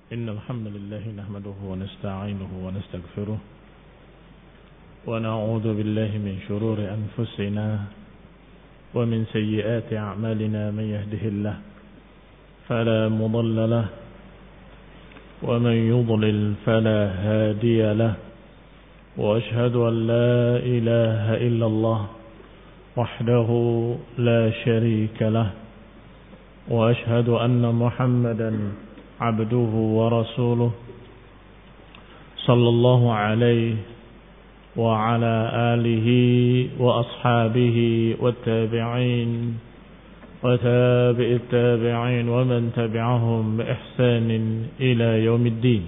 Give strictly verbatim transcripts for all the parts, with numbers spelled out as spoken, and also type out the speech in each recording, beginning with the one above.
إن الحمد لله نحمده ونستعينه ونستغفره ونعوذ بالله من شرور أنفسنا ومن سيئات أعمالنا. من يهده الله فلا مضل له ومن يضلل فلا هادي له وأشهد أن لا إله إلا الله وحده لا شريك له وأشهد أن محمدا عبده ورسوله صلى الله عليه وعلى آله وأصحابه والتابعين وتابع التابعين ومن تبعهم بإحسان إلى يوم الدين.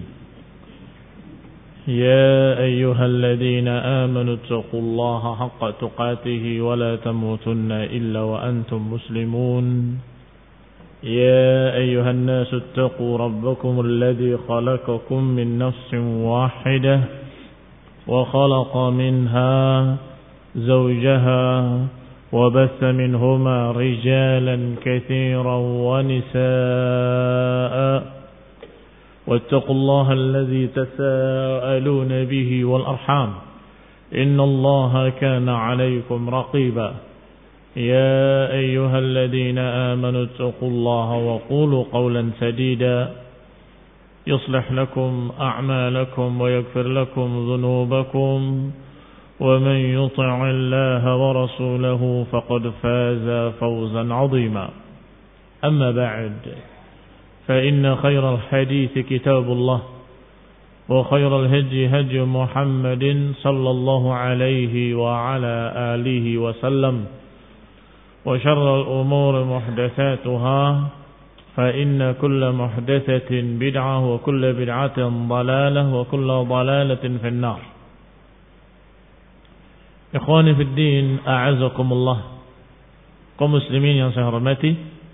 يا أيها الذين آمنوا اتقوا الله حق تقاته ولا تموتن إلا وأنتم مسلمون. يا أيها الناس اتقوا ربكم الذي خلقكم من نفس واحدة وخلق منها زوجها وبث منهما رجالا كثيرا ونساء واتقوا الله الذي تساءلون به والأرحام إن الله كان عليكم رقيبا. يا أيها الذين آمنوا اتقوا الله وقولوا قولا سديدا يصلح لكم أعمالكم ويغفر لكم ذنوبكم ومن يطع الله ورسوله فقد فاز فوزا عظيما. أما بعد فإن خير الحديث كتاب الله وخير الهدي هدي محمد صلى الله عليه وعلى آله وسلم وشر الأمور محدثاتها فإن كل محدثة بدعة وكل بدعة ضلالة وكل ضلالة في النار. Ikhwani fi din, a'azakumullah. Kaum muslimin yang saya hormati,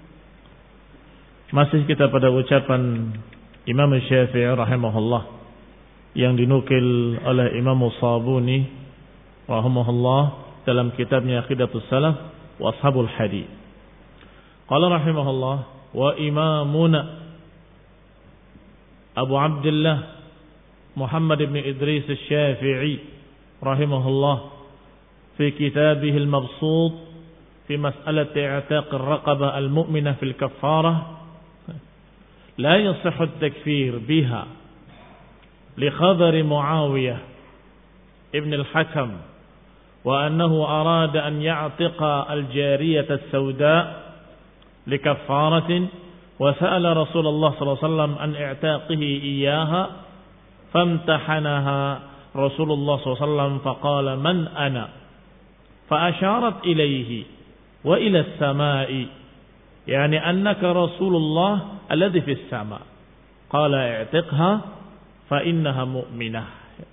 masih kita pada ucapan Imam Syafi'i rahimahullah yang dinukil oleh Imam Sabuni rahimahullah dalam kitabnya Aqidatus Salaf wa Ashabul Hadits. Qala rahimahullah wa imamuna Abu Abdullah Muhammad ibn Idris Asy-Syafi'i rahimahullah في كتابه المبسوط في مسألة اعتاق الرقبة المؤمنة في الكفارة لا يصح التكفير بها لخبر معاوية ابن الحكم وأنه أراد أن يعتق الجارية السوداء لكفارة وسأل رسول الله صلى الله عليه وسلم عن اعتاقه إياها فامتحنها رسول الله صلى الله عليه وسلم فقال من أنا فأشارت إليه وإلى السماء يعني أنك رسول الله الذي في السماء قال اعتقها فإنها مؤمنة.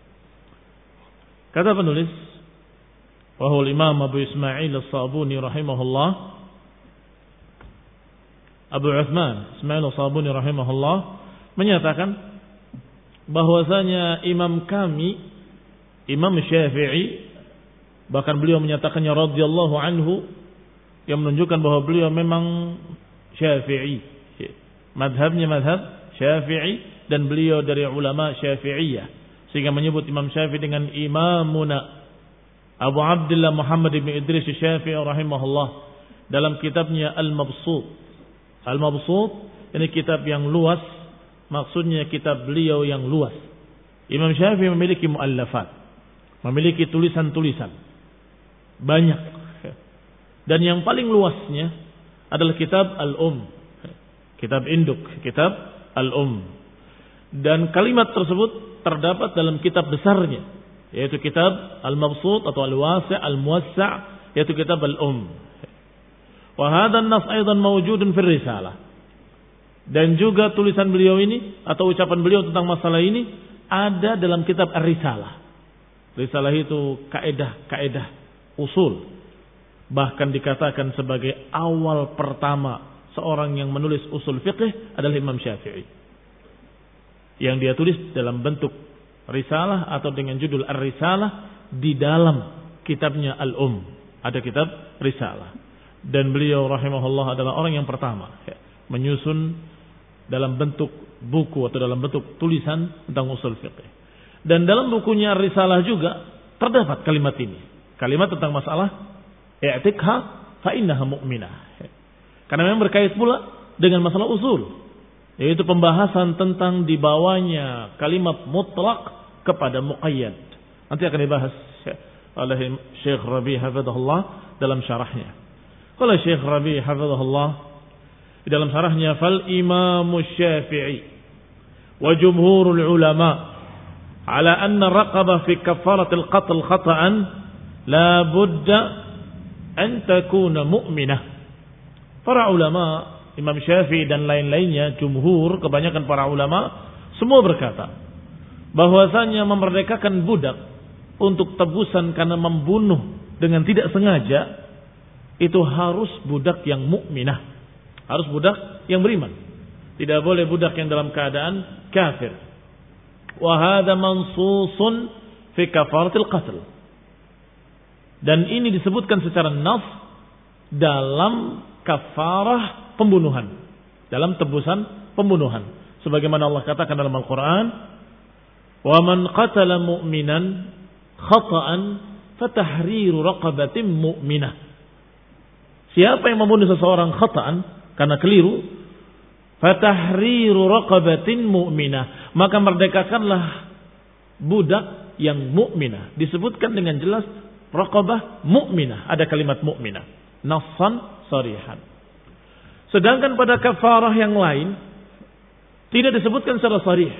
Kata penulis wahul Imam Abu Ismail As-Sabuni rahimahullah, Abu Uthman Ismail As-Sabuni rahimahullah menyatakan bahwasanya imam kami Imam Syafi'i, bahkan beliau menyatakannya radhiyallahu anhu, yang menunjukkan bahwa beliau memang Syafi'i, madhabnya madhab Syafi'i, dan beliau dari ulama Syafi'iyah, sehingga menyebut Imam Syafi'i dengan imamuna Abu Abdullah Muhammad ibn Idris Syafi'i rahimahullah dalam kitabnya Al-Mabsut. Al-Mabsut ini kitab yang luas, maksudnya kitab beliau yang luas. Imam Syafi'i memiliki muallafat, memiliki tulisan-tulisan banyak, dan yang paling luasnya adalah kitab Al-Um, kitab induk, kitab Al-Um, dan kalimat tersebut terdapat dalam kitab besarnya, yaitu kitab Al-Mabsut atau Al-Wasi' Al-Muwassa', yaitu kitab Al-Um. Wa hadha an-nas aidan mawjudun fi risalah, dan juga tulisan beliau ini atau ucapan beliau tentang masalah ini ada dalam kitab Ar-Risalah. Risalah itu kaedah-kaedah usul, bahkan dikatakan sebagai awal pertama seorang yang menulis usul fiqh adalah Imam Syafi'i, yang dia tulis dalam bentuk risalah atau dengan judul Ar-Risalah di dalam kitabnya Al-Um. Ada kitab risalah, dan beliau rahimahullah adalah orang yang pertama menyusun dalam bentuk buku atau dalam bentuk tulisan tentang usul fiqh. Dan dalam bukunya Risalah juga terdapat kalimat ini. Kalimat tentang masalah i'tikha fa innaha mu'minah. Karena memang berkait pula dengan masalah usul, yaitu pembahasan tentang dibawanya kalimat mutlak kepada muqayyad. Nanti akan dibahas oleh Syekh Rabi' hafizahullah dalam syarahnya. Kalau Syekh Rabi' hafizahullah di dalam syarahnya, fal Imam Syafi'i wa jumhurul ulama ala anna raqabah fi kafaratil qatl khata'an la budda an takuna mu'minah. Para ulama, Imam Syafi'i dan lain-lainnya, jumhur, kebanyakan para ulama, semua berkata bahwasanya memerdekakan budak untuk tebusan karena membunuh dengan tidak sengaja itu harus budak yang mukminah, harus budak yang beriman. Tidak boleh budak yang dalam keadaan kafir. Wa hadza mansusun fi kafaratil qatl. Dan ini disebutkan secara nas dalam kafarah pembunuhan, dalam tebusan pembunuhan. Sebagaimana Allah katakan dalam Al-Quran, wa man qatala mu'minan khata'an fatahriru raqabatin mu'minah. Siapa yang membunuh seseorang khata'an, karena keliru, fatahriru raqabatin mu'minah, maka merdekakanlah budak yang mukminah. Disebutkan dengan jelas raqabah mu'minah, ada kalimat mu'minah, nassan sarihan. Sedangkan pada kafarah yang lain tidak disebutkan secara sarih.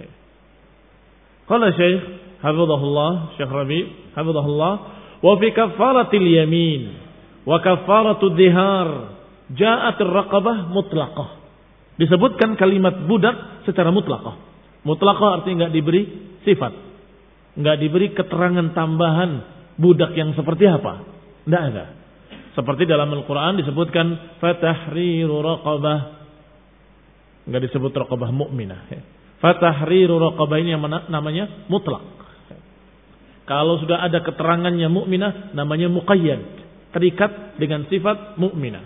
Qala Syekh hafizahullah, Syekh Rabi' hafizahullah, wa fi kafaratil yamin wa kafaratud dihar ja'at ar-raqabah mutlaqah. Disebutkan kalimat budak secara mutlaqah. Mutlaqah artinya enggak diberi sifat, enggak diberi keterangan tambahan budak yang seperti apa. Enggak ada. Seperti dalam Al-Quran disebutkan fatahriru raqabah, enggak disebut raqabah mukminah. Fatahriru raqabah ini yang namanya mutlak. Kalau sudah ada keterangannya mukminah, namanya muqayyad, terikat dengan sifat mukminah.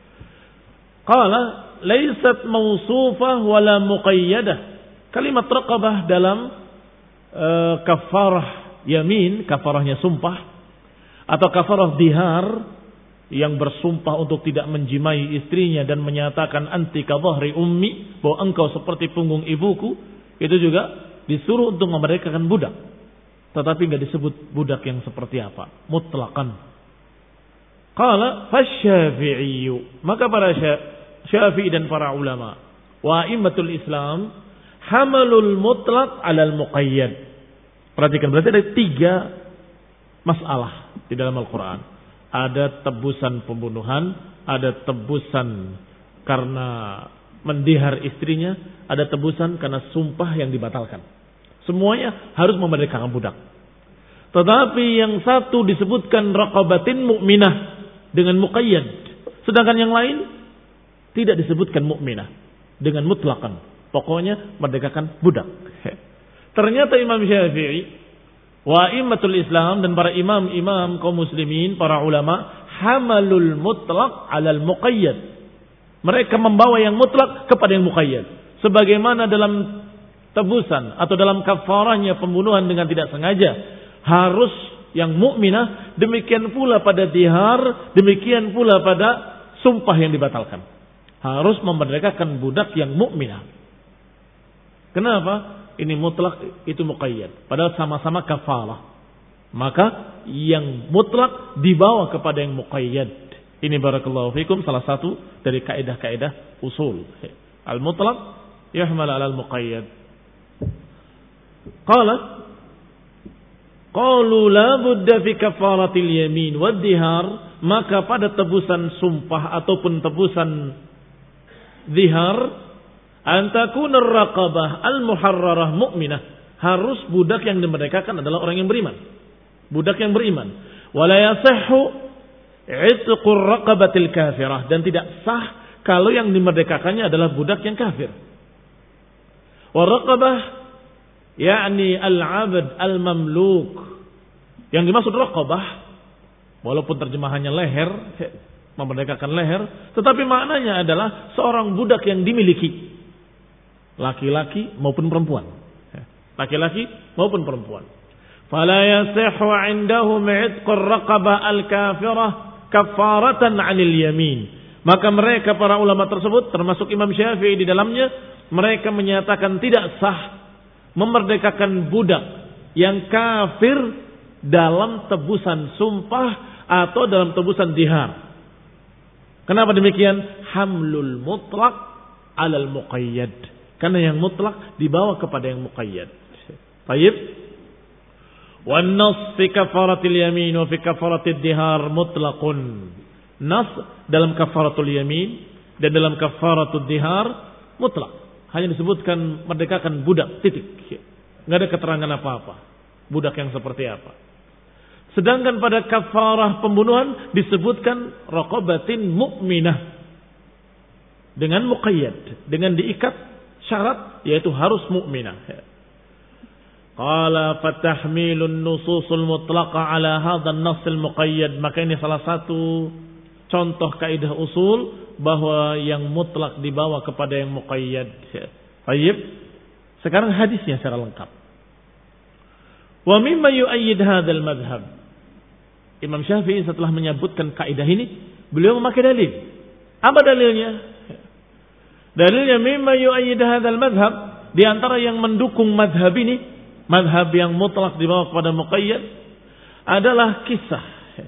Qala laysat mausufah wala muqayyadah. Kalimat raqabah dalam uh, kafarah yamin, kafarahnya sumpah, atau kafarah dihar yang bersumpah untuk tidak menjimai istrinya dan menyatakan anti ka dhahri ummi, bahwa engkau seperti punggung ibuku, itu juga disuruh untuk memerdekakan budak. Tetapi enggak disebut budak yang seperti apa, mutlaqan. Qala fasy-Syafi'i, maka para Syafi'i dan para ulama wa a'immatul Islam hamalul mutlaq 'alal muqayyad. Perhatikan, berarti ada tiga masalah di dalam Al-Quran. Ada tebusan pembunuhan, ada tebusan karena mendihar istrinya, ada tebusan karena sumpah yang dibatalkan. Semuanya harus memerdekakan budak. Tetapi yang satu disebutkan raqabatin mu'minah dengan muqayyad, sedangkan yang lain tidak disebutkan mu'minah dengan mutlaqan. Pokoknya merdekakan budak. Ternyata Imam Syafi'i wa immatul Islam dan para imam-imam kaum muslimin, para ulama, hamalul mutlaq 'alal muqayyad. Mereka membawa yang mutlak kepada yang muqayyad. Sebagaimana dalam tebusan atau dalam kafarahnya pembunuhan dengan tidak sengaja harus yang mukminah, demikian pula pada dihar, demikian pula pada sumpah yang dibatalkan. Harus memerdekakan budak yang mukminah. Kenapa? Ini mutlak, itu muqayyad. Padahal sama-sama kafalah. Maka yang mutlak dibawa kepada yang muqayyad. Ini barakallahu fikum salah satu dari kaidah-kaidah usul. Al-mutlak yahmal 'ala al-muqayyad. Qala qalu la budda fi kafaratil yamin wad dihar, maka pada tebusan sumpah ataupun tebusan dihar, antakun ar-raqabah al-muharrarah mu'minah, harus budak yang dimerdekakan adalah orang yang beriman, budak yang beriman. Wala yasihhu itqur raqabatil kafirah, dan tidak sah kalau yang dimerdekakannya adalah budak yang kafir. Wa raqabah yakni al-'abd al-mamluk, yang dimaksud raqabah walaupun terjemahannya leher, memerdekakan leher, tetapi maknanya adalah seorang budak yang dimiliki. laki-laki maupun perempuan. Laki-laki maupun perempuan. Fala yasihhu 'indahum 'itqur raqabah al-kafirah kafaratan 'anil yamin. Maka mereka para ulama tersebut termasuk Imam Syafi'i di dalamnya, mereka menyatakan tidak sah memerdekakan budak yang kafir dalam tebusan sumpah atau dalam tebusan dihar. Kenapa demikian? Hamlul mutlaq 'alal muqayyad. Karena yang mutlak dibawa kepada yang muqayyad. Baik. Wan nas fi kafaratil yamin wa fi kafaratil dihar mutlaqun. Nas dalam kafaratul yamin dan dalam kafaratul dihar mutlak. Hanya disebutkan merdekakan budak, titik. Enggak ada keterangan apa-apa. Budak yang seperti apa. Sedangkan pada kafarah pembunuhan disebutkan raqabatin mu'minah. Dengan muqayyad, dengan diikat syarat yaitu harus mukminah. Qala fatahmilun nususul mutlaqa ala hadzal nass al muqayyad. Maka ini salah satu contoh kaidah usul bahwa yang mutlak dibawa kepada yang muqayyad. Baik. Sekarang hadisnya secara lengkap. Wa mimma yu'ayyid hadzal madhhab. Imam Syafi'i setelah menyebutkan kaidah ini, beliau memakai dalil. Apa dalilnya? Dalilnya mimma yu'ayyid hadzal madhhab, di antara yang mendukung madhab ini, madhab yang mutlak dibawa kepada muqayyad, adalah kisah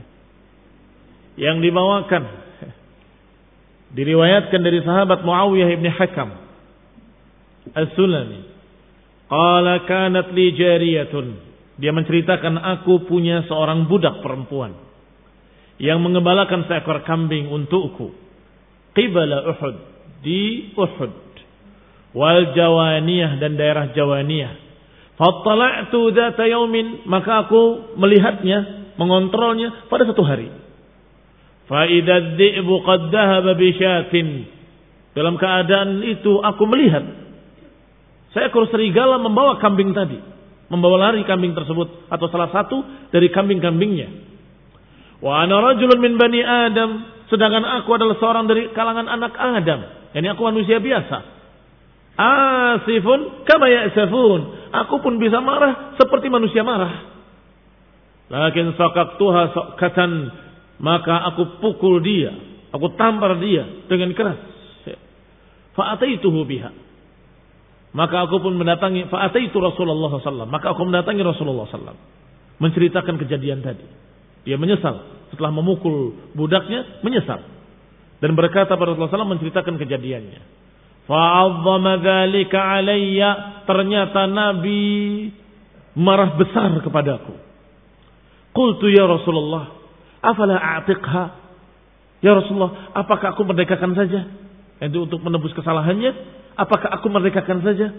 yang dibawakan, diriwayatkan dari sahabat Muawiyah ibn Hakam As-Sulami. Qala kanat li jariyatun. Dia menceritakan, aku punya seorang budak perempuan yang mengembalakan seekor kambing untukku. Qibala Uhud, di Uhud. Wal Jawaniyah, dan daerah Jawaniyah. Fattala'tu dzata yaumin, maka aku melihatnya, mengontrolnya pada satu hari. Fa idza dzi'bu qad dhahaba bi syatin. Dalam keadaan itu aku melihat seekor serigala membawa kambing tadi, membawa lari kambing tersebut atau salah satu dari kambing-kambingnya. Wa ana rajulun min bani Adam, sedangkan aku adalah seorang dari kalangan anak Adam, yakni aku manusia biasa. Asifun kama ya'safun, aku pun bisa marah seperti manusia marah. Lakin saqaqtuha saqatan, maka aku pukul dia, aku tampar dia dengan keras. Fa ataituhu biha, maka aku pun mendatangi, fa ataitu Rasulullah sallallahu alaihi wasallam, maka aku mendatangi Rasulullah sallallahu alaihi wasallam, menceritakan kejadian tadi. Dia menyesal setelah memukul budaknya, menyesal dan berkata pada Rasulullah sallallahu alaihi wasallam menceritakan kejadiannya. Fa'azzama dzalika alayya, ternyata Nabi marah besar kepadaku. Qultu ya Rasulullah, afala a'tiqha? Ya Rasulullah, apakah aku merdekakan saja? Itu untuk menebus kesalahannya, apakah aku merdekakan saja?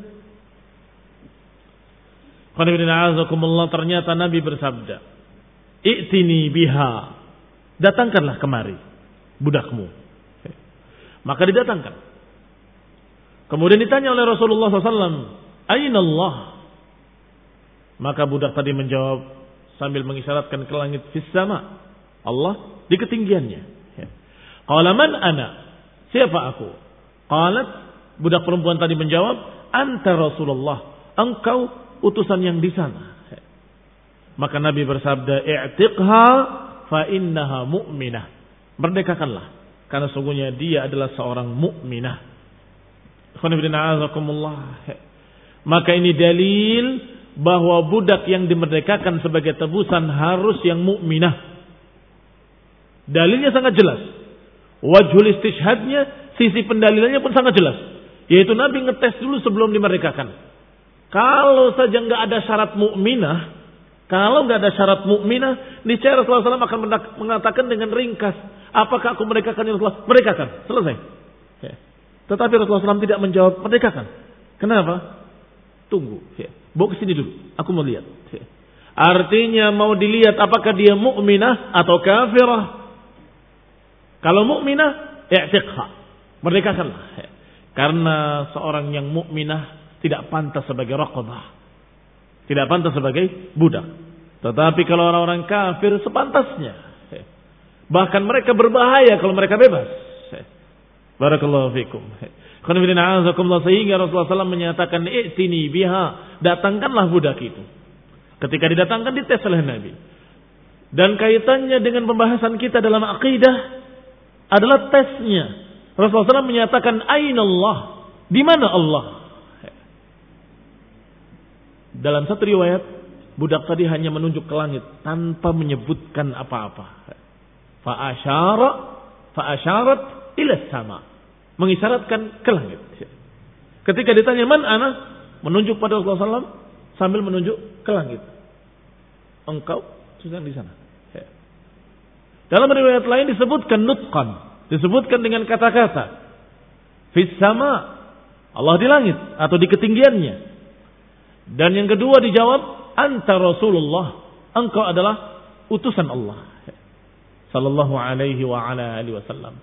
Ternyata Nabi bersabda, "I'tini biha." Datangkanlah kemari budakmu. Maka didatangkan. Kemudian ditanya oleh Rasulullah sallallahu alaihi wasallam, "Aina Allah?" Maka budak tadi menjawab sambil mengisyaratkan ke langit, "Fis sama." Allah di ketinggiannya. Qala man ana? Siapa aku? Qalat, budak perempuan tadi menjawab, "Anta Rasulullah." Engkau utusan yang di sana. Maka Nabi bersabda, "I'tiqha fa innaha mu'minah." Merdekakanlah, karena sungguhnya dia adalah seorang mukminah. Maka ini dalil bahwa budak yang dimerdekakan sebagai tebusan harus yang mukminah. Dalilnya sangat jelas. Wajhul istishhadnya, sisi pendalilannya pun sangat jelas. Yaitu Nabi ngetes dulu sebelum dimerdekakan. Kalau saja nggak ada syarat mukminah, kalau nggak ada syarat mukminah, niscaya Rasulullah sallallahu alaihi wasallam akan mengatakan dengan ringkas, apakah aku merdekakan ya Rasulullah? Merdekakan, selesai. Tetapi Rasulullah sallallahu alaihi wasallam tidak menjawab merdekakan. Kenapa? Tunggu. Bawa ke sini dulu. Aku mau lihat. Artinya mau dilihat apakah dia mukminah atau kafirah. Kalau mukminah, i'tiqha. Merdekakanlah. Karena seorang yang mukminah tidak pantas sebagai raqabah. Tidak pantas sebagai budak. Tetapi kalau orang-orang kafir sepantasnya. Bahkan mereka berbahaya kalau mereka bebas. Barakallahu fikum. Sehingga Rasulullah shallallahu alaihi wasallam menyatakan, "I'tini biha," datangkanlah budak itu. Ketika didatangkan dites oleh Nabi. Dan kaitannya dengan pembahasan kita dalam akidah adalah tesnya. Rasulullah shallallahu alaihi wasallam menyatakan, "Ainallah," di mana Allah? Dalam satu riwayat, budak tadi hanya menunjuk ke langit tanpa menyebutkan apa-apa. Fa'asyara, fa'asyarat ila sama. Mengisyaratkan ke langit. Ketika ditanya man ana, menunjuk pada Rasulullah shallallahu alaihi wasallam sambil menunjuk ke langit. Engkau sedang di sana. Dalam riwayat lain disebutkan nutqan, disebutkan dengan kata-kata fis sama, Allah di langit atau di ketinggiannya. Dan yang kedua dijawab anta Rasulullah, engkau adalah utusan Allah sallallahu alaihi wa ala alihi wasallam.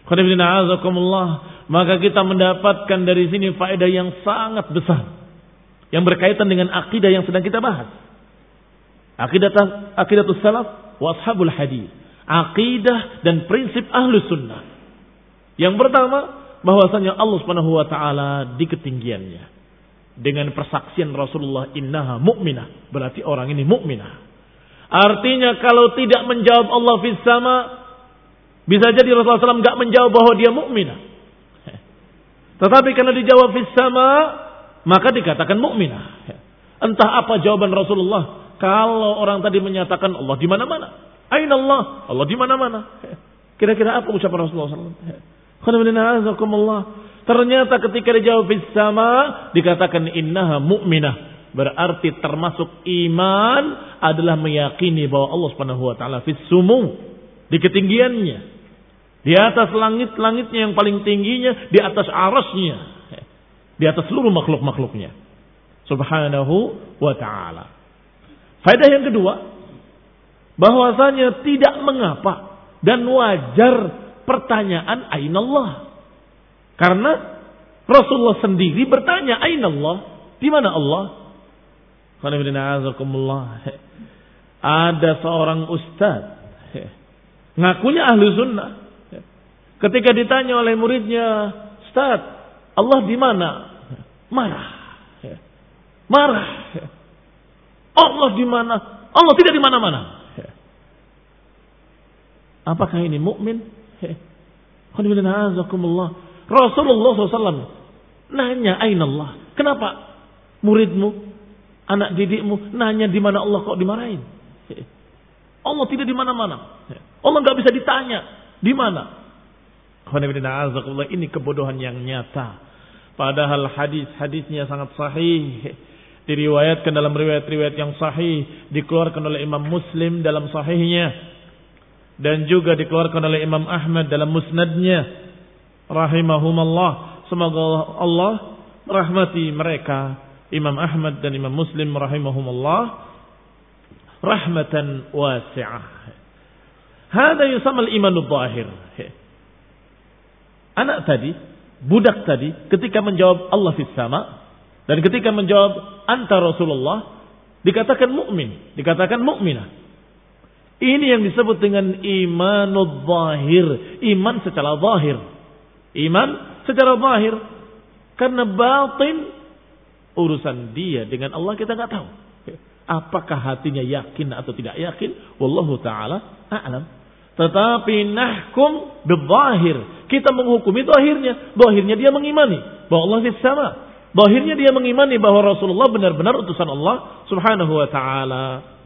Maka kita mendapatkan dari sini faedah yang sangat besar yang berkaitan dengan akidah yang sedang kita bahas. Akidah akidatus salaf wa ashabul hadis. Akidah dan prinsip ahlus sunnah. Yang pertama, bahwasanya Allah Subhanahu wa taala di ketinggiannya. Dengan persaksian Rasulullah innaha mu'minah, berarti orang ini mukminah. Artinya kalau tidak menjawab Allah fis sama, bisa jadi Rasulullah shallallahu alaihi wasallam enggak menjawab bahwa dia mukminah. Tetapi karena dijawab fis sama, maka dikatakan mukminah. Entah apa jawaban Rasulullah. Kalau orang tadi menyatakan Allah di mana-mana, aina Allah, Allah di mana-mana. Kira-kira apa ucapan Rasulullah shallallahu alaihi wasallam? Ternyata ketika dijawab fis sama, dikatakan innaha mu'minah. Berarti termasuk iman adalah meyakini bahwa Allah Subhanahu wa taala fis sumu, di ketinggiannya, di atas langit-langitnya yang paling tingginya, di atas arasnya, di atas seluruh makhluk-makhluknya Subhanahu wa ta'ala. Faedah yang kedua, bahwasanya tidak mengapa dan wajar pertanyaan ainallah. Karena Rasulullah sendiri bertanya ainallah, di mana Allah? Ada seorang ustaz ngakunya ahli sunnah. Ketika ditanya oleh muridnya, "Ustaz, Allah di mana?" Marah. Marah. Allah di mana? Allah tidak di mana-mana. Apakah ini mukmin? Rasulullah shallallahu alaihi wasallam nanya aina Allah. Kenapa muridmu, anak didikmu nanya di mana Allah kok dimarahin? Allah tidak di mana-mana. Allah enggak bisa ditanya di mana. Ini kebodohan yang nyata. Padahal hadis-hadisnya sangat sahih. Diriwayatkan dalam riwayat-riwayat yang sahih, dikeluarkan oleh Imam Muslim dalam sahihnya, dan juga dikeluarkan oleh Imam Ahmad dalam musnadnya rahimahumallah. Semoga Allah merahmati mereka, Imam Ahmad dan Imam Muslim rahimahumallah rahmatan wasi'ah. Hada yusamma al-imanul zahir. Anak tadi, budak tadi ketika menjawab Allah fis sama dan ketika menjawab anta Rasulullah, dikatakan mukmin, dikatakan mukminah. Ini yang disebut dengan imanul zahir, iman secara zahir. Iman secara zahir. Karena batin urusan dia dengan Allah kita enggak tahu. Apakah hatinya yakin atau tidak yakin? Wallahu taala a'lam. Tetapi nahkum bidzahir. Kita menghukumi zahirnya. Zahirnya dia mengimani bahwa Allah fis sama. Zahirnya dia mengimani bahwa Rasulullah benar-benar utusan Allah Subhanahu wa taala.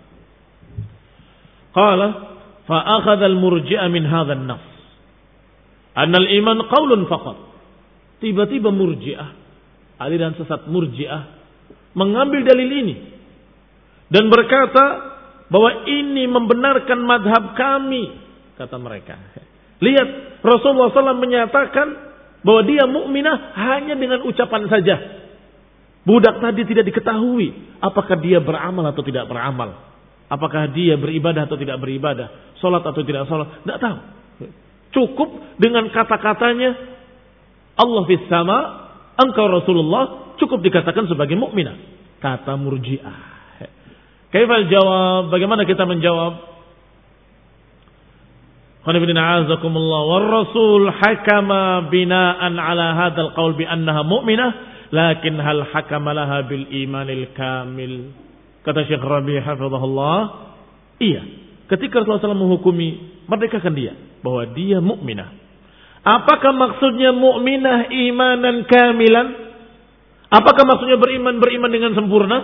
Qala fa akhadha al-murji'a min hadha an-nass. Anna al-iman qaulun faqat. Tiba-tiba murji'ah, aliran sesat murji'ah mengambil dalil ini dan berkata bahwa ini membenarkan madhab kami, kata mereka. Lihat, Rasulullah shallallahu alaihi wasallam menyatakan bahwa dia mukminah hanya dengan ucapan saja. Budak tadi tidak diketahui apakah dia beramal atau tidak beramal, apakah dia beribadah atau tidak beribadah, salat atau tidak salat, tidak tahu. Cukup dengan kata-katanya Allah fis sama, engkau Rasulullah, cukup dikatakan sebagai mukminah. Kata murji'ah. Kaifal jawab? Bagaimana kita menjawab? War Rasul hakama binaan ala hadzal qaul bi annaha mu'minah lakin hal hakama laha bil imanil kamil. Kata Syekh Rabi' hafizahullah, iya, ketika Rasulullah shallallahu alaihi wasallam menghukumi merdekakan dia bahwa dia mukminah. Apakah maksudnya mukminah imanan kamilan? Apakah maksudnya beriman beriman dengan sempurna?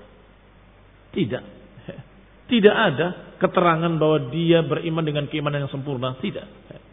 Tidak. Tidak ada keterangan bahwa dia beriman dengan keimanan yang sempurna. Tidak.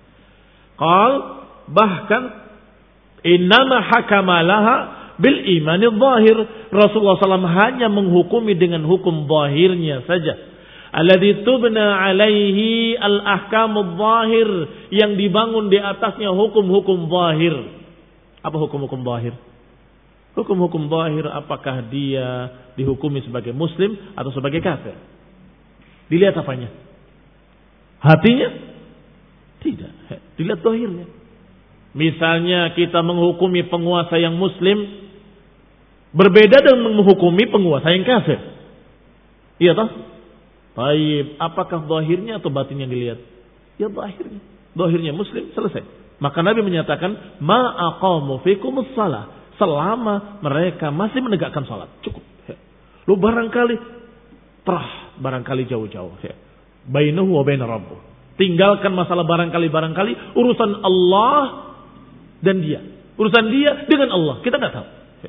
Qal bahkan innama hakama laha bil imanil zahir. Rasulullah shallallahu alaihi wasallam hanya menghukumi dengan hukum zahirnya saja. Alladzi tubna alaihi al-ahkamul zahir, yang dibangun di atasnya hukum-hukum zahir. Apa hukum-hukum zahir? Hukum-hukum zahir, apakah dia dihukumi sebagai muslim atau sebagai kafir? Dilihat apanya? Hatinya? Tidak. Dilihat zahirnya. Misalnya kita menghukumi penguasa yang muslim berbeda dengan menghukumi penguasa yang kafir. Iya toh? Baik, apakah zahirnya atau batinnya dilihat? Ya zahirnya. Zahirnya muslim, selesai. Maka Nabi menyatakan, ma aqamu fikumus shalah, selama mereka masih menegakkan salat, cukup. Lu barangkali terah, barangkali jauh-jauh. Bainahu wa bain rabbuh. Tinggalkan masalah barangkali-barangkali, urusan Allah dan dia. Urusan dia dengan Allah, kita enggak tahu.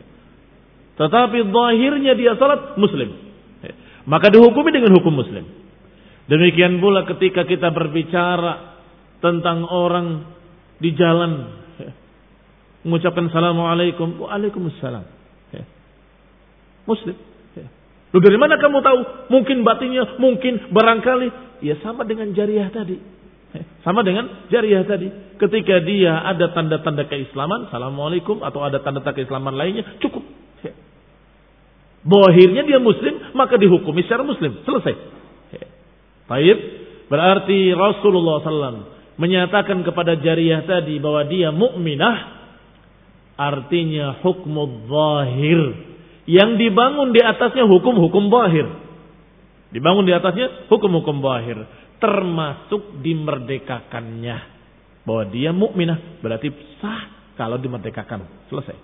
Tetapi zahirnya dia salat, muslim. Maka dihukumi dengan hukum muslim. Demikian pula ketika kita berbicara tentang orang di jalan mengucapkan assalamualaikum, waalaikumsalam, muslim. Lu dari mana kamu tahu? Mungkin batinnya, mungkin barangkali. Ya sama dengan jariyah tadi. Sama dengan jariyah tadi. Ketika dia ada tanda-tanda keislaman, assalamualaikum, atau ada tanda-tanda keislaman lainnya, cukup. Zahirnya dia muslim, maka dihukumi secara muslim. Selesai. Baik. Berarti Rasulullah sallallahu alaihi wasallam menyatakan kepada jariyah tadi bahwa dia mukminah, artinya hukmu zahir, yang dibangun di atasnya hukum-hukum zahir. Dibangun di atasnya hukum-hukum zahir, termasuk dimerdekakannya. Bahwa dia mukminah, berarti sah kalau dimerdekakan. Selesai.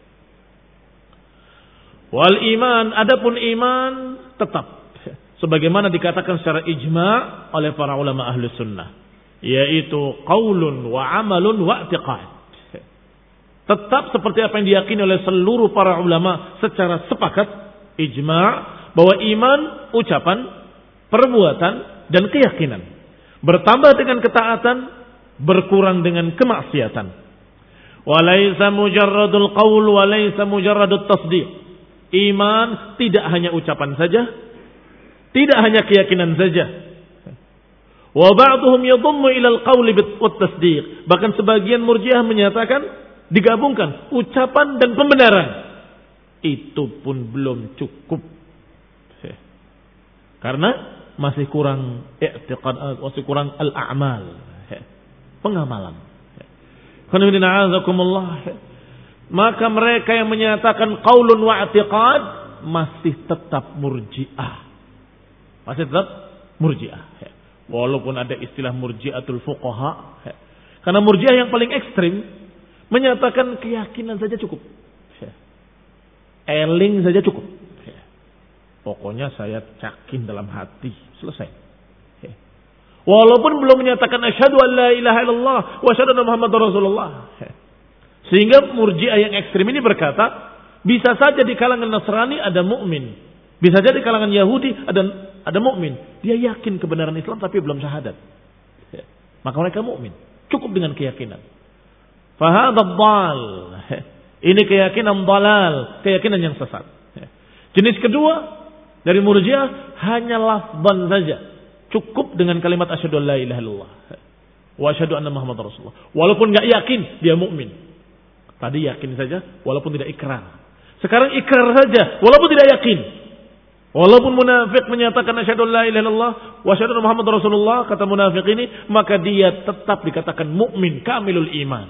Wal iman, adapun iman tetap sebagaimana dikatakan secara ijma' oleh para ulama ahli sunnah, yaitu qaulun wa amalun wa i'tiqad. Tetap seperti apa yang diyakini oleh seluruh para ulama secara sepakat ijma' bahwa iman ucapan, perbuatan dan keyakinan, bertambah dengan ketaatan, berkurang dengan kemaksiatan. Walaysa mujarradul qaul walaysa mujarradut tasdiq. Iman tidak hanya ucapan saja, tidak hanya keyakinan saja. Wa ba'dhum yadhummu ila al-qaul wat tasdiq. Bahkan sebagian Murji'ah menyatakan digabungkan ucapan dan pembenaran. Itu pun belum cukup. Karena masih kurang i'tiqad, masih kurang al-a'mal, pengamalan. Qanidina azakumullah. Maka mereka yang menyatakan qaulun wa i'tiqad masih tetap Murji'ah. Masih tetap Murji'ah. Walaupun ada istilah Murji'atul fuqaha. Karena Murji'ah yang paling ekstrim menyatakan keyakinan saja cukup. Eling saja cukup. Pokoknya saya yakin dalam hati, selesai. Walaupun belum menyatakan asyhadu an la ilaha illallah wa asyhadu anna Muhammadar Rasulullah. Sehingga Murji'ah yang ekstrim ini berkata, bisa saja di kalangan Nasrani ada mukmin, bisa saja di kalangan Yahudi ada ada mukmin. Dia yakin kebenaran Islam tapi belum syahadat. Maka mereka mukmin, cukup dengan keyakinan. Fahadha dhal. Ini keyakinan dalal, keyakinan yang sesat. Jenis kedua dari Murji'ah hanya lafzan saja, cukup dengan kalimat asyhadu an la ilaha illallah wa asyhadu anna Muhammadar Rasulullah. Walaupun enggak yakin, dia mukmin. Tadi yakin saja walaupun tidak ikrar. Sekarang ikrar saja walaupun tidak yakin. Walaupun munafik menyatakan asyhadu an la ilaha illallah wa asyhadu anna Muhammadar Rasulullah, kata munafik ini, maka dia tetap dikatakan mukmin kamilul iman.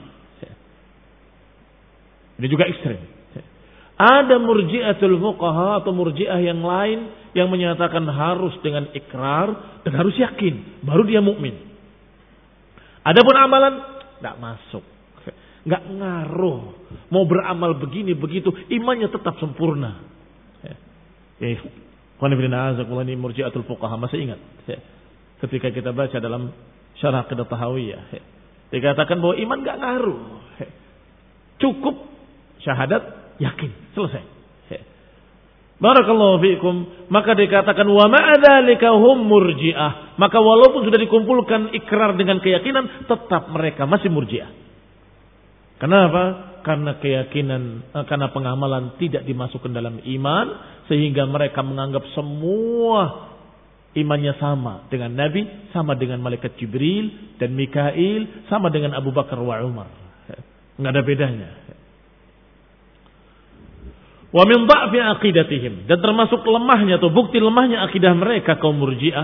Ini juga ekstrem. Ada Murji'atul fuqaha atau Murji'ah yang lain yang menyatakan harus dengan ikrar dan harus yakin baru dia mukmin. Adapun amalan enggak masuk. Enggak ngaruh. Mau beramal begini begitu, imannya tetap sempurna. Eh, ini murji'atul fuqaha, masih ingat? Ketika kita baca dalam Syarah Aqidah Tahawiyah, dikatakan bahwa iman enggak ngaruh. Cukup syahadat, yakin, selesai. Barakallahu fiikum. Maka dikatakan wa ma'adzalika hum murji'ah. Maka walaupun sudah dikumpulkan ikrar dengan keyakinan, tetap mereka masih murji'ah. Kenapa? Karena keyakinan, karena pengamalan tidak dimasukkan dalam iman, sehingga mereka menganggap semua imannya sama dengan Nabi, sama dengan malaikat Jibril dan Mikail, sama dengan Abu Bakar wa Umar. Enggak ada bedanya. Wa min dha'fi aqidatihim, dan termasuk lemahnya atau bukti lemahnya akidah mereka kaum Murji'ah.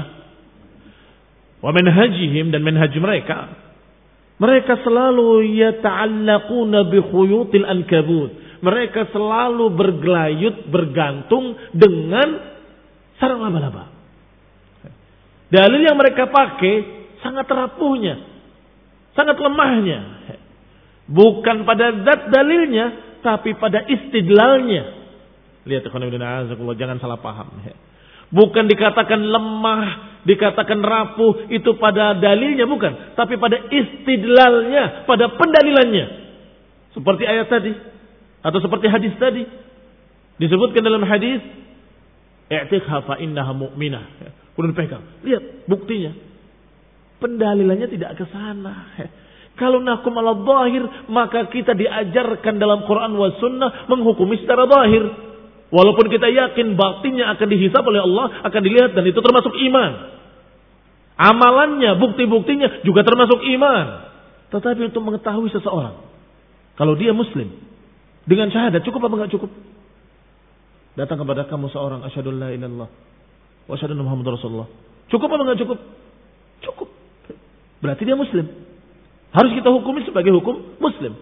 Wa manhajihim, dan manhaj mereka, mereka selalu yata'allaquna bi khuyutil ankabut. Mereka selalu bergelayut, bergantung dengan sarang laba-laba. Dalil yang mereka pakai sangat rapuhnya, sangat lemahnya. Bukan pada zat dalilnya, tapi pada istidlalnya. Lihat, jangan salah paham. Bukan dikatakan lemah, dikatakan rapuh itu pada dalilnya, bukan. Tapi pada istidlalnya, pada pendalilannya. Seperti ayat tadi, atau seperti hadis tadi. Disebutkan dalam hadis, i'tiqha fa innaha mu'minah. Kemudian pegang. Lihat buktinya. Pendalilannya tidak ke sana. Kalau nakum ala zahir, maka kita diajarkan dalam Quran wa sunnah menghukumi secara zahir. Walaupun kita yakin batinnya akan dihisab oleh Allah, akan dilihat, dan itu termasuk iman. Amalannya, bukti-buktinya juga termasuk iman. Tetapi untuk mengetahui seseorang, kalau dia muslim, dengan syahadat cukup apa enggak cukup? Datang kepada kamu seorang, asyhadu an la ilaha illallah wa asyhadu anna Muhammadar Rasulullah. Cukup apa enggak cukup? Cukup. Berarti dia muslim. Harus kita hukumi sebagai hukum muslim.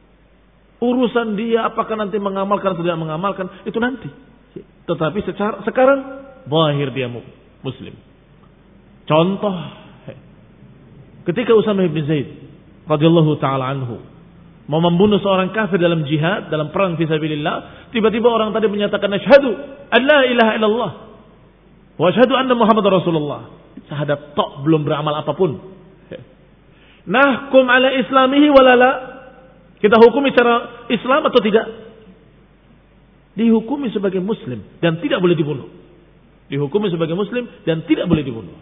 Urusan dia apakah nanti mengamalkan atau tidak mengamalkan, itu nanti. Tetapi secara sekarang zahir dia muslim. Contoh, ketika Usamah bin Zaid radhiyallahu taala anhu mau membunuh seorang kafir dalam jihad, dalam perang fisabilillah, tiba-tiba orang tadi menyatakan asyhadu an la ilaha illallah wa asyhadu anna Muhammadar Rasulullah. Syahadat tok, belum beramal apapun. Nahkum ala islamihi walala, kita hukumi secara Islam atau tidak? Dihukumi sebagai muslim dan tidak boleh dibunuh. Dihukumi sebagai muslim dan tidak boleh dibunuh.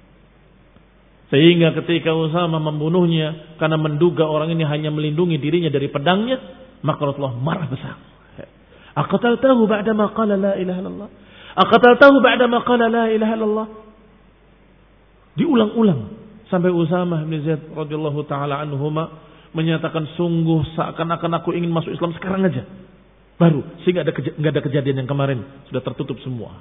Sehingga ketika Usamah membunuhnya karena menduga orang ini hanya melindungi dirinya dari pedangnya, maka Rasulullah marah besar. Aqataltahu ba'da ma qala la ilaha illallah? Aqataltahu ba'da ma qala la ilaha illallah? Diulang-ulang sampai Usamah bin Zaid radhiyallahu taala anhuma menyatakan, sungguh seakan-akan aku ingin masuk Islam sekarang aja. Baru, sehingga ada keja- nggak ada kejadian yang kemarin, sudah tertutup semua.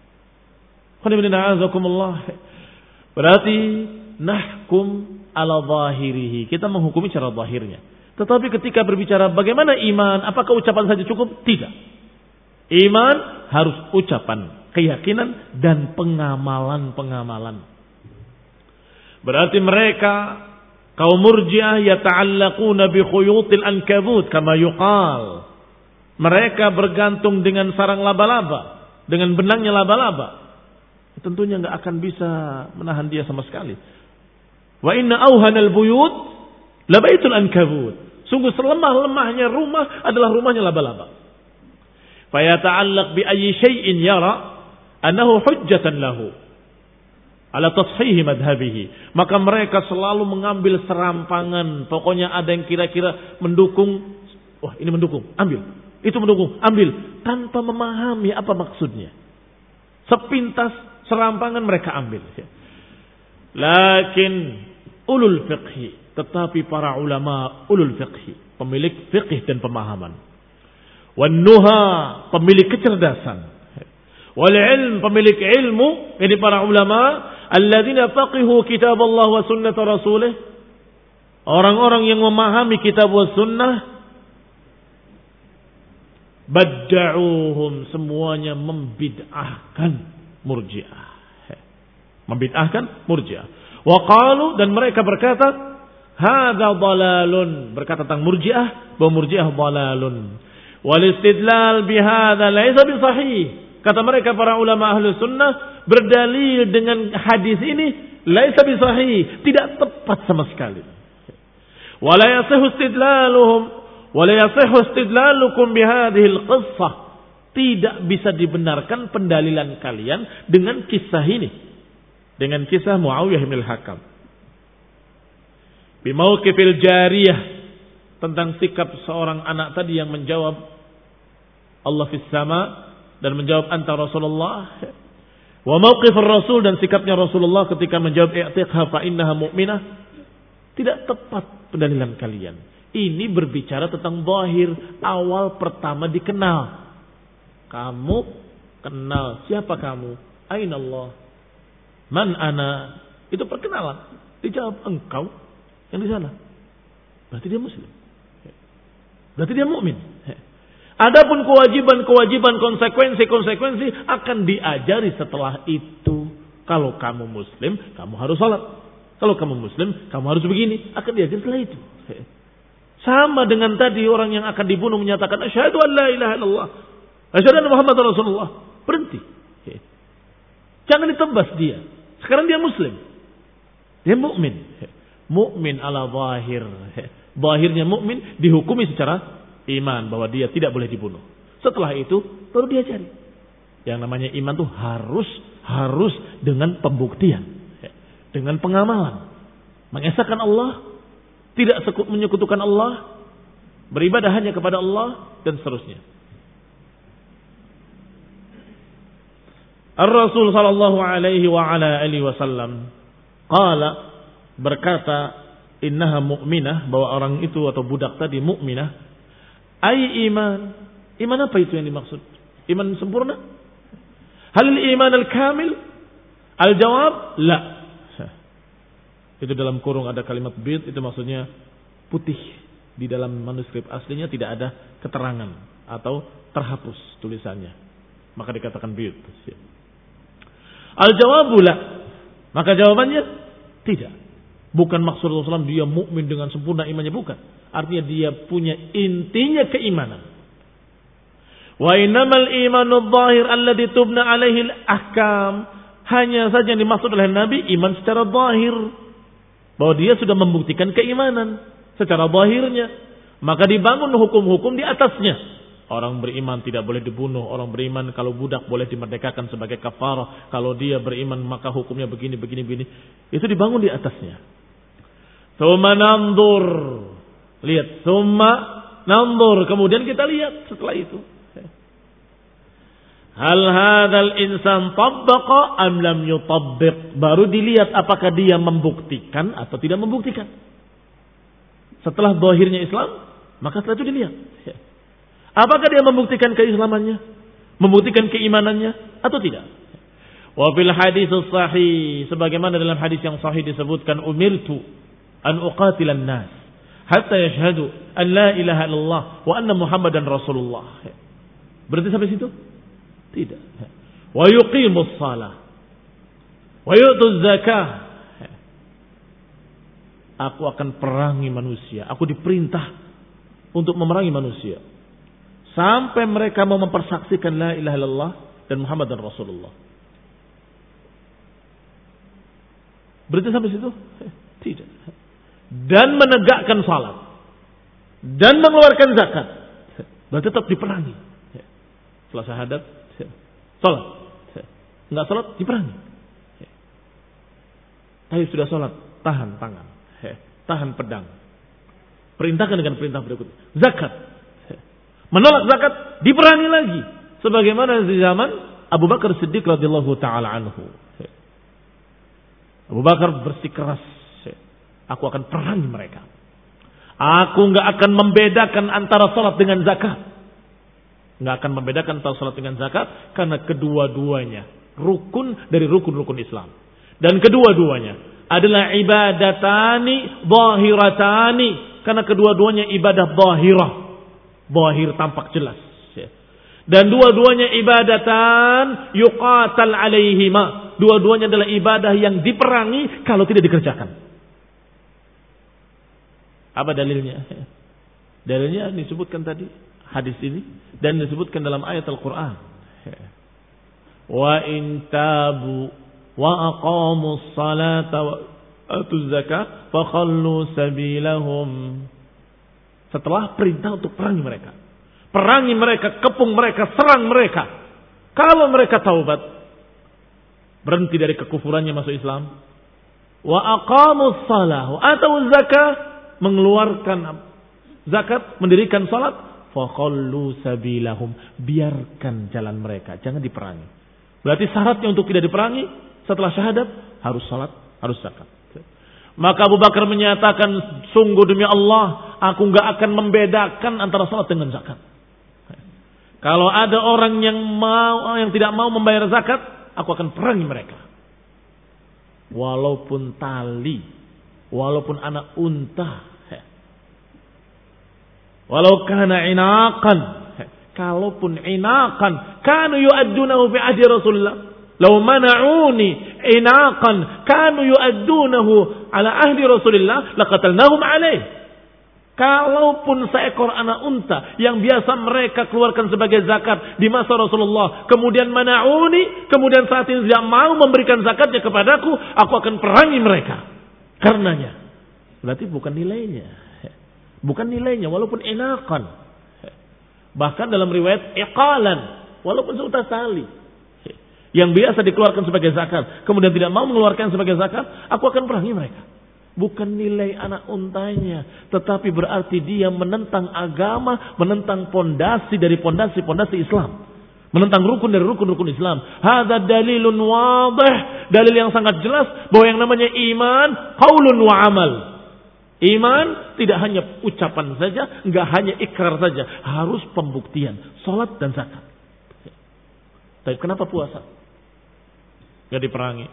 Berarti nahkum ala zahirihi, kita menghukumi cara zahirnya. Tetapi ketika berbicara bagaimana iman, apakah ucapan saja cukup? Tidak. Iman harus ucapan, keyakinan, dan pengamalan-pengamalan. Berarti mereka kaum Murji'ah yata'allaquna bi khuyutil ankabut kama yuqal. Mereka bergantung dengan sarang laba-laba, dengan benangnya laba-laba. Tentunya enggak akan bisa menahan dia sama sekali. Wa inna awhanal buyut la baitul ankabut. Sungguh selemah-lemahnya rumah adalah rumahnya laba-laba. Fa yata'allaq bi ayyi syai'in yara annahu hujjatan lahu ala tashihi madhabihi. Maka mereka selalu mengambil serampangan. Pokoknya ada yang kira-kira mendukung. Wah, ini mendukung, ambil. Itu mendukung, ambil. Tanpa memahami apa maksudnya. Sepintas serampangan mereka ambil. Lakin ulul fiqhi, tetapi para ulama ulul fiqhi, pemilik fiqh dan pemahaman. Wan nuha, pemilik kecerdasan. Wal ilm, pemilik ilmu, ini para ulama alladzina faqihu kitab Allah wa sunnah rasulih, orang-orang yang memahami kitab wa sunnah, badda'uhum, semuanya membid'ahkan Murji'ah. Membid'ahkan Murji'ah. Wa qalu, dan mereka berkata, hadza dhalalun, berkata tentang Murji'ah bahwa Murji'ah dhalalun. Wal istidlal bihadza laisa bisahih. Kata mereka para ulama ahli sunnah, berdalil dengan hadis ini laisa bisahih, tidak tepat sama sekali. Wala yasihhu istidlaluhum wala yasihhu istidlalukum bihadhihi alqissah. Tidak bisa dibenarkan pendalilan kalian dengan kisah ini, dengan kisah Muawiyah bin al-Hakam. Bimauqifil jariyah, tentang sikap seorang anak tadi yang menjawab Allah fis sama dan menjawab anta Rasulullah. Wa mauqif ar-Rasul, dan sikapnya Rasulullah ketika menjawab i'tiqha fa innaha mu'minah. Tidak tepat pendalilan kalian. Ini berbicara tentang zahir, awal pertama dikenal. Kamu kenal siapa kamu? Aina Allah? Man ana? Itu perkenalan. Dijawab engkau yang di sana. Berarti dia muslim. Berarti dia mukmin. Adapun kewajiban-kewajiban, konsekuensi-konsekuensi akan diajari setelah itu. Kalau kamu muslim, kamu harus salat. Kalau kamu muslim, kamu harus begini. Akan diajari setelah itu. Sama dengan tadi orang yang akan dibunuh menyatakan asyhadu an la ilaha illallah, asyhadu anna Muhammadar Rasulullah. Berhenti. Jangan ditebas dia. Sekarang dia muslim. Dia mukmin. Mukmin ala zahir. Zahirnya mukmin dihukumi secara iman bahwa dia tidak boleh dibunuh. Setelah itu baru diajari. Yang namanya iman tuh harus harus dengan pembuktian, dengan pengamalan, mengesahkan Allah, tidak menyekutukan Allah, beribadah hanya kepada Allah dan seterusnya. Ar-Rasul sallallahu alaihi wa ala alihi wasallam qala, berkata, innaha mu'minah, bahwa orang itu atau budak tadi mukminah. Ai iman. Iman apa itu yang dimaksud? Iman sempurna? Halil iman al-kamil? Al-jawab, la. Itu dalam kurung ada kalimat bid, itu maksudnya putih. Di dalam manuskrip aslinya tidak ada keterangan atau terhapus tulisannya. Maka dikatakan bid. Al-jawabu la. Maka jawabannya tidak. Bukan maksud Rasulullah shallallahu alaihi wasallam dia mukmin dengan sempurna imannya, bukan. Artinya dia punya intinya keimanan. Wa innamal imanu adh-dhahir alladhi tubna alaihi al-ahkam. Hanya saja yang dimaksud oleh Nabi iman secara zahir, bahwa dia sudah membuktikan keimanan secara zahirnya, maka dibangun hukum-hukum di atasnya. Orang beriman tidak boleh dibunuh, orang beriman kalau budak boleh dimerdekakan sebagai kafarah, kalau dia beriman maka hukumnya begini begini begini. Itu dibangun di atasnya. Tsumma nanzur. Lihat, tsumma nanzur, kemudian kita lihat setelah itu. Hal hadzal insan tabbaqa am lam yutabbiq? Baru dilihat apakah dia membuktikan atau tidak membuktikan. Setelah zahirnya Islam, maka setelah itu dilihat. Apakah dia membuktikan keislamannya? Membuktikan keimanannya atau tidak? Wa fil hadits sahih, sebagaimana dalam hadis yang sahih disebutkan, umirtu an uqatilan nas hatta yashhadu an la ilaha illallah wa anna Muhammadan Rasulullah. Berarti sampai situ? Tidak. Wa yuqimus shalah wa yu'tuz zakah. Aku akan perangi manusia. Aku diperintah untuk memerangi manusia sampai mereka mau mempersaksikan la ilaha illallah dan Muhammadan Rasulullah. Berarti sampai situ? Tidak. Dan menegakkan salat dan mengeluarkan zakat, berarti tetap diperangi. Setelah syahadat, salat, enggak salat diperangi. Tapi sudah salat, tahan tangan, tahan pedang. Perintahkan dengan perintah berikutnya. Zakat, menolak zakat diperangi lagi, sebagaimana di zaman Abu Bakar Siddiq radhiyallahu taala anhu. Abu Bakar bersikeras, aku akan perangi mereka. Aku enggak akan membedakan antara salat dengan zakat. Enggak akan membedakan antara salat dengan zakat, karena kedua-duanya rukun dari rukun-rukun Islam. Dan kedua-duanya adalah ibadatani zahiratani, karena kedua-duanya ibadah zahirah. Zahir tampak jelas. Dan dua-duanya ibadatan yuqatal alaihima. Dua-duanya adalah ibadah yang diperangi kalau tidak dikerjakan. Apa dalilnya? Dalilnya disebutkan tadi hadis ini dan disebutkan dalam ayat Al-Qur'an. Wa in tabu wa aqamus salata wa atuz zakata fakhallu sabilahum. Setelah perintah untuk perangi mereka. Perangi mereka, kepung mereka, serang mereka. Kalau mereka taubat, berhenti dari kekufurannya masuk Islam. Wa aqamus salah wa atuz zakata, mengeluarkan zakat, mendirikan salat, fakhallu sabilahum, biarkan jalan mereka, jangan diperangi. Berarti syaratnya untuk tidak diperangi setelah syahadat harus salat, harus zakat. Maka Abu Bakar menyatakan, sungguh demi Allah, aku enggak akan membedakan antara salat dengan zakat. Kalau ada orang yang mau yang tidak mau membayar zakat, aku akan perangi mereka. Walaupun tali, walaupun anak unta, walau kana inaqan, kalaupun inaqan, kanu yu'addunahu bi ahdi Rasulullah. Law mana'uni inaqan, kanu yu'addunahu ala ahdi Rasulullah, laqatalnahum alaih. Kalaupun seekor anak unta yang biasa mereka keluarkan sebagai zakat di masa Rasulullah, kemudian mana'uni, kemudian saat ini tidak mau memberikan zakatnya kepadaku, aku akan perangi mereka. Karenanya, berarti bukan nilainya. Bukan nilainya, walaupun enakan. Bahkan dalam riwayat iqalan, walaupun seutas tali. Yang biasa dikeluarkan sebagai zakat, kemudian tidak mau mengeluarkan sebagai zakat, aku akan perangi mereka. Bukan nilai anak untanya, tetapi berarti dia menentang agama, menentang pondasi dari pondasi-pondasi Islam. Menentang rukun dari rukun-rukun Islam. Hadza dalilun wadih, dalil yang sangat jelas bahwa yang namanya iman qaulun wa amal. Iman tidak hanya ucapan saja, enggak hanya ikrar saja, harus pembuktian, salat dan zakat. Tapi kenapa puasa? Enggak diperangi.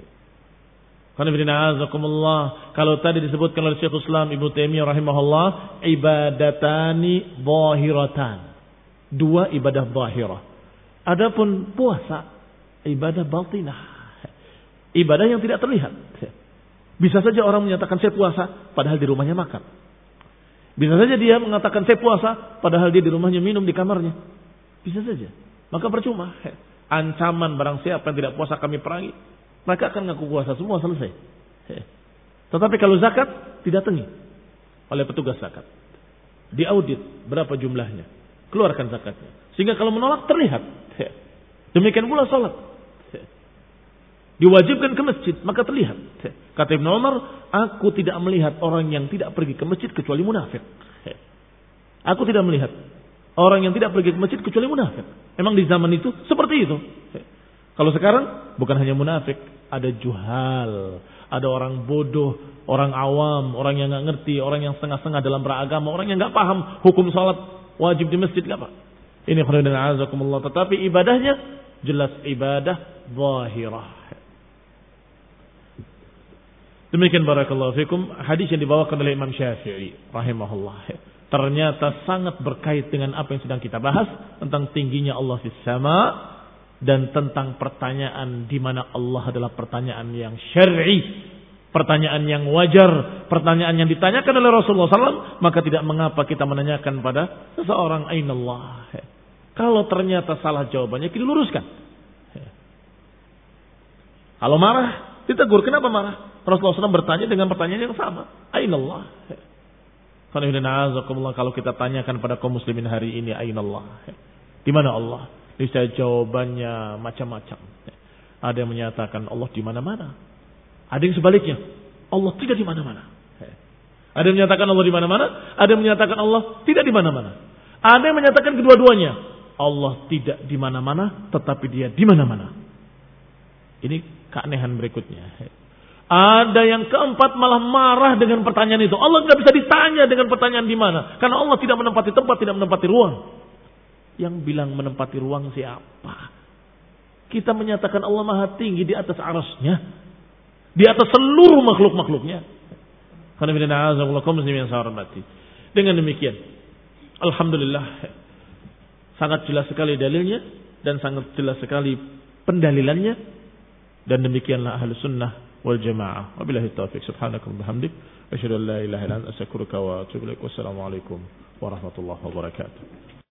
Kalau tadi disebutkan oleh Syekh Islam Ibnu Taimiyah rahimahullah, ibadatani zahiratan. Dua ibadah zahirah. Adapun puasa, ibadah batinah. Ibadah yang tidak terlihat. Bisa saja orang menyatakan saya puasa, padahal di rumahnya makan. Bisa saja dia mengatakan saya puasa, padahal dia di rumahnya minum di kamarnya. Bisa saja. Maka percuma. Ancaman barang siapa yang tidak puasa kami perangi, maka akan ngaku puasa, semua selesai. Tetapi kalau zakat, didatangi oleh petugas zakat. Diaudit berapa jumlahnya, keluarkan zakatnya. Sehingga kalau menolak terlihat. Demikian pula sholat. Diwajibkan ke masjid, maka terlihat. Kata Ibnu Umar, aku tidak melihat orang yang tidak pergi ke masjid kecuali munafik. Aku tidak melihat orang yang tidak pergi ke masjid kecuali munafik. Memang di zaman itu seperti itu. Kalau sekarang bukan hanya munafik, ada juhal, ada orang bodoh, orang awam, orang yang nggak ngerti, orang yang setengah-setengah dalam beragama, orang yang nggak paham hukum salat wajib di masjid nggak pak. Ini khairan azakumullah. Tetapi ibadahnya jelas ibadah zahirah. Demikian barakallahu fikum hadis yang dibawakan oleh Imam Syafi'i rahimahullah. Ternyata sangat berkait dengan apa yang sedang kita bahas tentang tingginya Allah fis sama dan tentang pertanyaan di mana Allah adalah pertanyaan yang syar'i, pertanyaan yang wajar, pertanyaan yang ditanyakan oleh Rasulullah sallallahu alaihi wasallam, maka tidak mengapa kita menanyakan pada seseorang ainallah. Kalau ternyata salah jawabannya kita luruskan. Kalau marah, ditegur. Kenapa marah? Rasulullah sallallahu alaihi wasallam bertanya dengan pertanyaan yang sama. Ainallah. Kalau kita tanyakan pada kaum muslimin hari ini, ainallah, di mana Allah? Bisa jawabannya macam-macam. Ada yang menyatakan Allah di mana-mana. Ada yang sebaliknya, Allah tidak di mana-mana. Ada yang menyatakan Allah di mana-mana, ada yang menyatakan Allah tidak di mana-mana. Ada yang menyatakan kedua-duanya. Allah tidak di mana-mana, tetapi Dia di mana-mana. Ini keanehan berikutnya. Ada yang keempat malah marah dengan pertanyaan itu. Allah tidak bisa ditanya dengan pertanyaan di mana, karena Allah tidak menempati tempat, tidak menempati ruang. Yang bilang menempati ruang siapa? Kita menyatakan Allah maha tinggi di atas arasnya, di atas seluruh makhluk-makhluknya. Dengan demikian, alhamdulillah, sangat jelas sekali dalilnya dan sangat jelas sekali pendalilannya. Dan demikianlah ahlu sunnah wal jamaah. Wabillahi taufiq. Subhanakum bihamdik. Asyhadu an la ilaha illa anta astaghfiruka wa atubu ilaik. Wassalamualaikum warahmatullahi wabarakatuh.